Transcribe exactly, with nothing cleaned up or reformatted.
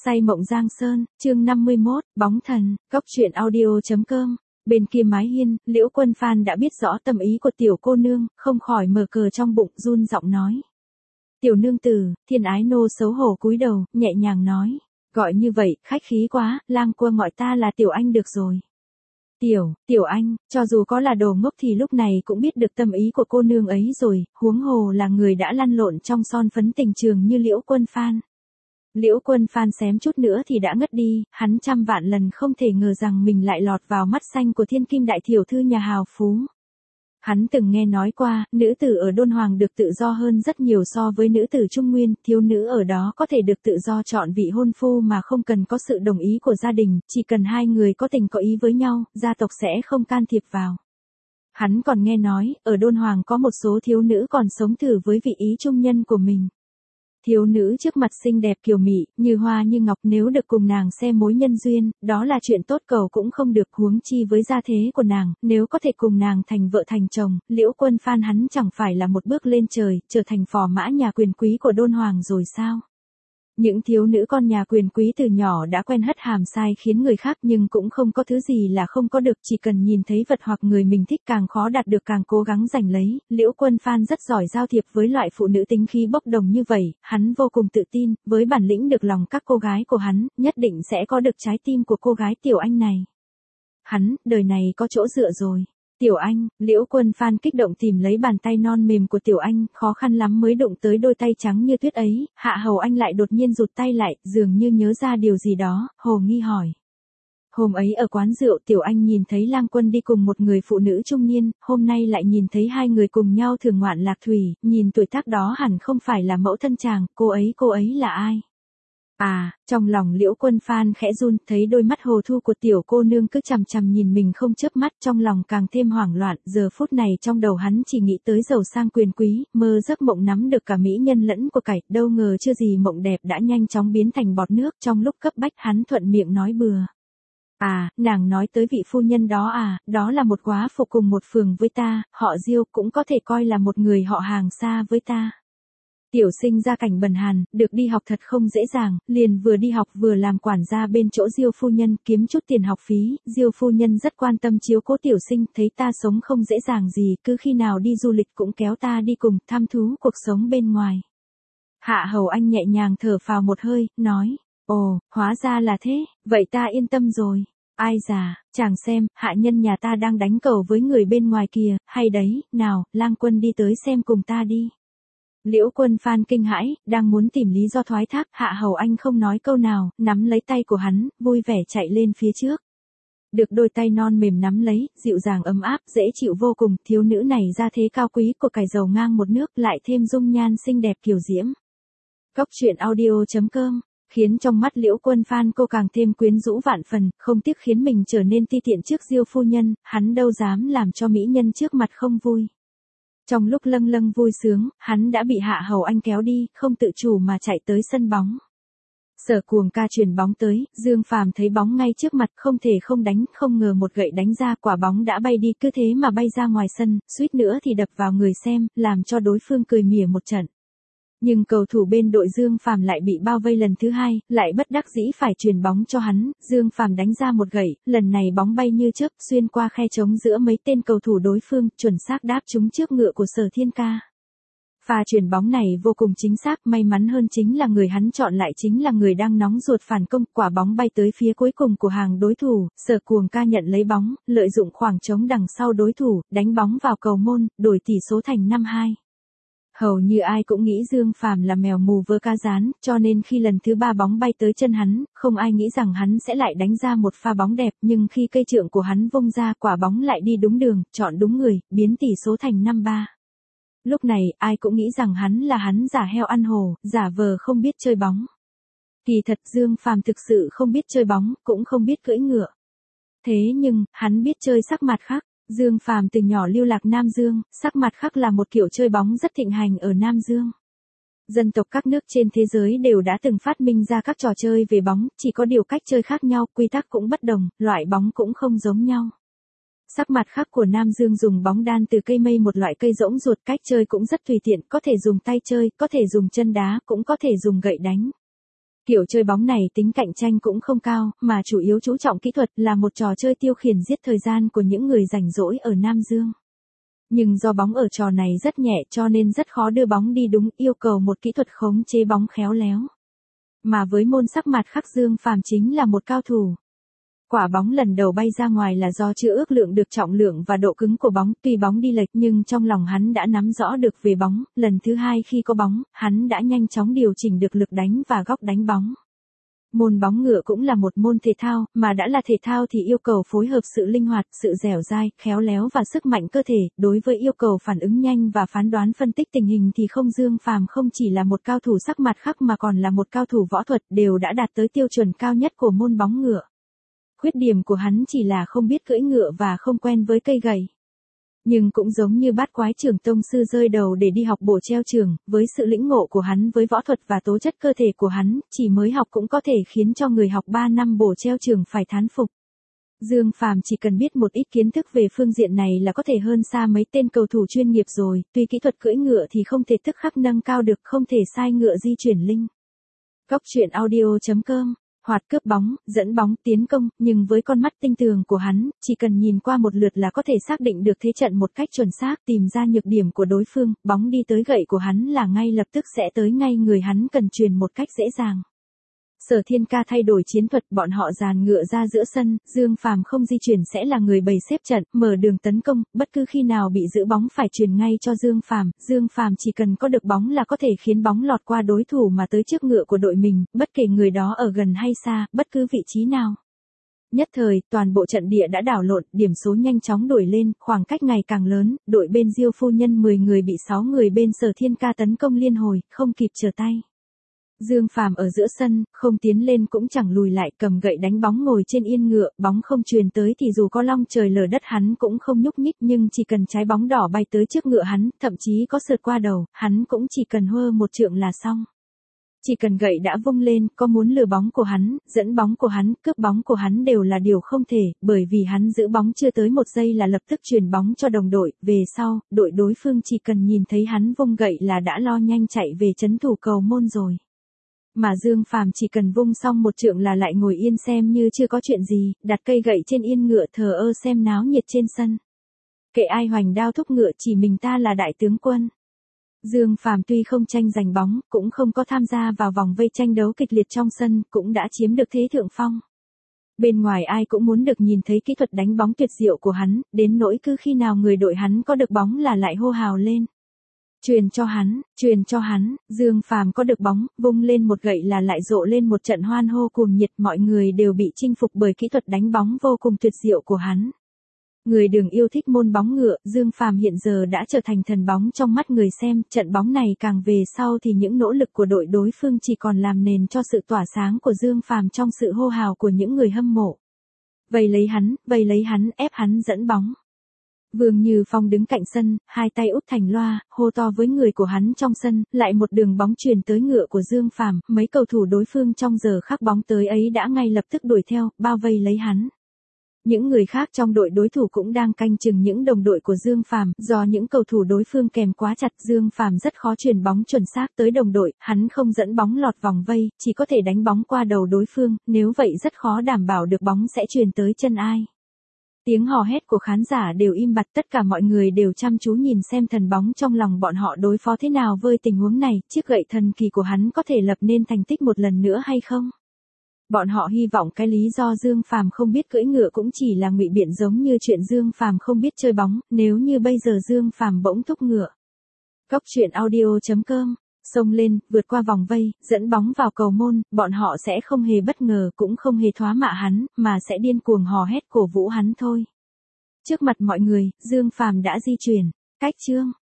Say mộng Giang Sơn, chương năm mươi mốt, bóng thần, góc truyện audio chấm com. Bên kia mái hiên, Liễu Quân Phan đã biết rõ tâm ý của tiểu cô nương, không khỏi mở cờ trong bụng, run giọng nói. Tiểu nương tử, Thiên Ái nô xấu hổ cúi đầu, nhẹ nhàng nói. Gọi như vậy, khách khí quá, lang quân gọi ta là Tiểu Anh được rồi. Tiểu, Tiểu Anh, cho dù có là đồ ngốc thì lúc này cũng biết được tâm ý của cô nương ấy rồi, huống hồ là người đã lăn lộn trong son phấn tình trường như Liễu Quân Phan. Liễu Quân Phan xém chút nữa thì đã ngất đi, hắn trăm vạn lần không thể ngờ rằng mình lại lọt vào mắt xanh của thiên kim đại tiểu thư nhà hào phú. Hắn từng nghe nói qua, nữ tử ở Đôn Hoàng được tự do hơn rất nhiều so với nữ tử Trung Nguyên, thiếu nữ ở đó có thể được tự do chọn vị hôn phu mà không cần có sự đồng ý của gia đình, chỉ cần hai người có tình có ý với nhau, gia tộc sẽ không can thiệp vào. Hắn còn nghe nói, ở Đôn Hoàng có một số thiếu nữ còn sống thử với vị ý trung nhân của mình. Thiếu nữ trước mặt xinh đẹp kiều mị, như hoa như ngọc, nếu được cùng nàng xem mối nhân duyên, đó là chuyện tốt cầu cũng không được, huống chi với gia thế của nàng, nếu có thể cùng nàng thành vợ thành chồng, Liễu Quân Phan hắn chẳng phải là một bước lên trời, trở thành phò mã nhà quyền quý của Đôn Hoàng rồi sao? Những thiếu nữ con nhà quyền quý từ nhỏ đã quen hất hàm sai khiến người khác, nhưng cũng không có thứ gì là không có được, chỉ cần nhìn thấy vật hoặc người mình thích càng khó đạt được càng cố gắng giành lấy. Liễu Quân Phan rất giỏi giao thiệp với loại phụ nữ tính khí bốc đồng như vậy, hắn vô cùng tự tin, với bản lĩnh được lòng các cô gái của hắn, nhất định sẽ có được trái tim của cô gái Tiểu Anh này. Hắn, đời này có chỗ dựa rồi. Tiểu Anh, Liễu Quân Phan kích động tìm lấy bàn tay non mềm của Tiểu Anh, khó khăn lắm mới đụng tới đôi tay trắng như tuyết ấy, Hạ Hầu Anh lại đột nhiên rụt tay lại, dường như nhớ ra điều gì đó, hồ nghi hỏi. Hôm ấy ở quán rượu Tiểu Anh nhìn thấy Lang Quân đi cùng một người phụ nữ trung niên, hôm nay lại nhìn thấy hai người cùng nhau thưởng ngoạn lạc thủy, nhìn tuổi tác đó hẳn không phải là mẫu thân chàng, cô ấy cô ấy là ai? À, trong lòng Liễu Quân Phan khẽ run, thấy đôi mắt hồ thu của tiểu cô nương cứ chằm chằm nhìn mình không chớp mắt, trong lòng càng thêm hoảng loạn, giờ phút này trong đầu hắn chỉ nghĩ tới giàu sang quyền quý, mơ giấc mộng nắm được cả mỹ nhân lẫn của cải, đâu ngờ chưa gì mộng đẹp đã nhanh chóng biến thành bọt nước, trong lúc cấp bách hắn thuận miệng nói bừa. À, nàng nói tới vị phu nhân đó à, đó là một góa phụ cùng một phường với ta, họ Diêu, cũng có thể coi là một người họ hàng xa với ta. Tiểu sinh ra cảnh bần hàn, được đi học thật không dễ dàng, liền vừa đi học vừa làm quản gia bên chỗ Diêu phu nhân, kiếm chút tiền học phí, Diêu phu nhân rất quan tâm chiếu cố tiểu sinh, thấy ta sống không dễ dàng gì, cứ khi nào đi du lịch cũng kéo ta đi cùng, thăm thú cuộc sống bên ngoài. Hạ Hầu Anh nhẹ nhàng thở phào một hơi, nói, ồ, hóa ra là thế, vậy ta yên tâm rồi. Ai già, chàng xem, hạ nhân nhà ta đang đánh cờ với người bên ngoài kìa, hay đấy, nào, Lang Quân đi tới xem cùng ta đi. Liễu Quân Phan kinh hãi, đang muốn tìm lý do thoái thác, Hạ Hầu Anh không nói câu nào, nắm lấy tay của hắn, vui vẻ chạy lên phía trước. Được đôi tay non mềm nắm lấy, dịu dàng ấm áp, dễ chịu vô cùng, thiếu nữ này ra thế cao quý của cải giàu ngang một nước, lại thêm dung nhan xinh đẹp kiều diễm. Góc truyện audio chấm com, khiến trong mắt Liễu Quân Phan cô càng thêm quyến rũ vạn phần, không tiếc khiến mình trở nên ti tiện trước Diêu phu nhân, hắn đâu dám làm cho mỹ nhân trước mặt không vui. Trong lúc lâng lâng vui sướng, hắn đã bị Hạ Hầu Anh kéo đi, không tự chủ mà chạy tới sân bóng. Sở Cuồng ca chuyền bóng tới, Dương Phàm thấy bóng ngay trước mặt, không thể không đánh, không ngờ một gậy đánh ra, quả bóng đã bay đi, cứ thế mà bay ra ngoài sân, suýt nữa thì đập vào người xem, làm cho đối phương cười mỉa một trận. Nhưng cầu thủ bên đội Dương Phàm lại bị bao vây lần thứ hai, lại bất đắc dĩ phải chuyền bóng cho hắn, Dương Phàm đánh ra một gậy, lần này bóng bay như chớp, xuyên qua khe trống giữa mấy tên cầu thủ đối phương, chuẩn xác đáp trúng trước ngựa của Sở Thiên Ca. Pha chuyền bóng này vô cùng chính xác, may mắn hơn chính là người hắn chọn lại chính là người đang nóng ruột phản công, quả bóng bay tới phía cuối cùng của hàng đối thủ, Sở Cuồng ca nhận lấy bóng, lợi dụng khoảng trống đằng sau đối thủ, đánh bóng vào cầu môn, đổi tỷ số thành năm hai. Hầu như ai cũng nghĩ Dương Phàm là mèo mù vớ cá rán, cho nên khi lần thứ ba bóng bay tới chân hắn, không ai nghĩ rằng hắn sẽ lại đánh ra một pha bóng đẹp, nhưng khi cây trượng của hắn vung ra, quả bóng lại đi đúng đường, chọn đúng người, biến tỷ số thành năm ba. Lúc này, ai cũng nghĩ rằng hắn là hắn giả heo ăn hổ, giả vờ không biết chơi bóng. Kỳ thật Dương Phàm thực sự không biết chơi bóng, cũng không biết cưỡi ngựa. Thế nhưng, hắn biết chơi sắc mặt khác. Dương Phàm từ nhỏ lưu lạc Nam Dương, sắc mặt khác là một kiểu chơi bóng rất thịnh hành ở Nam Dương. Dân tộc các nước trên thế giới đều đã từng phát minh ra các trò chơi về bóng, chỉ có điều cách chơi khác nhau, quy tắc cũng bất đồng, loại bóng cũng không giống nhau. Sắc mặt khác của Nam Dương dùng bóng đan từ cây mây, một loại cây rỗng ruột, cách chơi cũng rất tùy tiện, có thể dùng tay chơi, có thể dùng chân đá, cũng có thể dùng gậy đánh. Kiểu chơi bóng này tính cạnh tranh cũng không cao, mà chủ yếu chú trọng kỹ thuật, là một trò chơi tiêu khiển giết thời gian của những người rảnh rỗi ở Nam Dương. Nhưng do bóng ở trò này rất nhẹ cho nên rất khó đưa bóng đi đúng, yêu cầu một kỹ thuật khống chế bóng khéo léo. Mà với môn sắc mặt khắc, Dương Phàm chính là một cao thủ. Quả bóng lần đầu bay ra ngoài là do chưa ước lượng được trọng lượng và độ cứng của bóng, tuy bóng đi lệch nhưng trong lòng hắn đã nắm rõ được về bóng, lần thứ hai khi có bóng, hắn đã nhanh chóng điều chỉnh được lực đánh và góc đánh bóng. Môn bóng ngựa cũng là một môn thể thao, mà đã là thể thao thì yêu cầu phối hợp sự linh hoạt, sự dẻo dai, khéo léo và sức mạnh cơ thể, đối với yêu cầu phản ứng nhanh và phán đoán phân tích tình hình thì không Dương Phàm không chỉ là một cao thủ sắc mặt khắc mà còn là một cao thủ võ thuật, đều đã đạt tới tiêu chuẩn cao nhất của môn bóng ngựa. Khuyết điểm của hắn chỉ là không biết cưỡi ngựa và không quen với cây gậy. Nhưng cũng giống như Bát Quái Trưởng tông sư rơi đầu để đi học bổ treo trường, với sự lĩnh ngộ của hắn với võ thuật và tố chất cơ thể của hắn, chỉ mới học cũng có thể khiến cho người học ba năm bổ treo trường phải thán phục. Dương Phàm chỉ cần biết một ít kiến thức về phương diện này là có thể hơn xa mấy tên cầu thủ chuyên nghiệp rồi, tuy kỹ thuật cưỡi ngựa thì không thể tức khắc nâng cao được, không thể sai ngựa di chuyển linh. Góc truyện audio chấm com Hoạt cướp bóng, dẫn bóng, tiến công, nhưng với con mắt tinh tường của hắn, chỉ cần nhìn qua một lượt là có thể xác định được thế trận một cách chuẩn xác, tìm ra nhược điểm của đối phương, bóng đi tới gậy của hắn là ngay lập tức sẽ tới ngay người hắn cần truyền một cách dễ dàng. Sở Thiên Ca thay đổi chiến thuật, bọn họ dàn ngựa ra giữa sân, Dương Phàm không di chuyển sẽ là người bày xếp trận, mở đường tấn công, bất cứ khi nào bị giữ bóng phải truyền ngay cho Dương Phàm, Dương Phàm chỉ cần có được bóng là có thể khiến bóng lọt qua đối thủ mà tới trước ngựa của đội mình, bất kể người đó ở gần hay xa, bất cứ vị trí nào. Nhất thời, toàn bộ trận địa đã đảo lộn, điểm số nhanh chóng đuổi lên, khoảng cách ngày càng lớn, đội bên Diêu phu nhân mười người bị sáu người bên Sở Thiên Ca tấn công liên hồi, không kịp trở tay. Dương Phàm ở giữa sân, không tiến lên cũng chẳng lùi lại, cầm gậy đánh bóng ngồi trên yên ngựa, bóng không truyền tới thì dù có long trời lở đất hắn cũng không nhúc nhích, nhưng chỉ cần trái bóng đỏ bay tới trước ngựa hắn, thậm chí có sượt qua đầu, hắn cũng chỉ cần hơ một trượng là xong. Chỉ cần gậy đã vung lên, có muốn lừa bóng của hắn, dẫn bóng của hắn, cướp bóng của hắn đều là điều không thể, bởi vì hắn giữ bóng chưa tới một giây là lập tức truyền bóng cho đồng đội, về sau, đội đối phương chỉ cần nhìn thấy hắn vung gậy là đã lo nhanh chạy về trấn thủ cầu môn rồi. Mà Dương Phàm chỉ cần vung xong một trượng là lại ngồi yên xem như chưa có chuyện gì, đặt cây gậy trên yên ngựa thờ ơ xem náo nhiệt trên sân. Kệ ai hoành đao thúc ngựa, chỉ mình ta là đại tướng quân. Dương Phàm tuy không tranh giành bóng, cũng không có tham gia vào vòng vây tranh đấu kịch liệt trong sân, cũng đã chiếm được thế thượng phong. Bên ngoài ai cũng muốn được nhìn thấy kỹ thuật đánh bóng tuyệt diệu của hắn, đến nỗi cứ khi nào người đội hắn có được bóng là lại hô hào lên. Truyền cho hắn, truyền cho hắn, Dương Phàm có được bóng, vung lên một gậy là lại rộ lên một trận hoan hô cuồng nhiệt, mọi người đều bị chinh phục bởi kỹ thuật đánh bóng vô cùng tuyệt diệu của hắn. Người đường yêu thích môn bóng ngựa, Dương Phàm hiện giờ đã trở thành thần bóng trong mắt người xem, trận bóng này càng về sau thì những nỗ lực của đội đối phương chỉ còn làm nền cho sự tỏa sáng của Dương Phàm trong sự hô hào của những người hâm mộ. Vây lấy hắn, vây lấy hắn, ép hắn dẫn bóng. Vương Như Phong đứng cạnh sân, hai tay úp thành loa, hô to với người của hắn trong sân, lại một đường bóng truyền tới ngựa của Dương Phàm, mấy cầu thủ đối phương trong giờ khắc bóng tới ấy đã ngay lập tức đuổi theo, bao vây lấy hắn. Những người khác trong đội đối thủ cũng đang canh chừng những đồng đội của Dương Phàm, do những cầu thủ đối phương kèm quá chặt, Dương Phàm rất khó truyền bóng chuẩn xác tới đồng đội, hắn không dẫn bóng lọt vòng vây, chỉ có thể đánh bóng qua đầu đối phương, nếu vậy rất khó đảm bảo được bóng sẽ truyền tới chân ai. Tiếng hò hét của khán giả đều im bặt, tất cả mọi người đều chăm chú nhìn xem thần bóng trong lòng bọn họ đối phó thế nào với tình huống này, chiếc gậy thần kỳ của hắn có thể lập nên thành tích một lần nữa hay không? Bọn họ hy vọng cái lý do Dương Phàm không biết cưỡi ngựa cũng chỉ là ngụy biện, giống như chuyện Dương Phàm không biết chơi bóng, nếu như bây giờ Dương Phàm bỗng thúc ngựa. Góc truyện audio chấm com Xông lên, vượt qua vòng vây, dẫn bóng vào cầu môn, bọn họ sẽ không hề bất ngờ, cũng không hề thoá mạ hắn, mà sẽ điên cuồng hò hét cổ vũ hắn thôi. Trước mặt mọi người, Dương Phàm đã di chuyển. Cách chương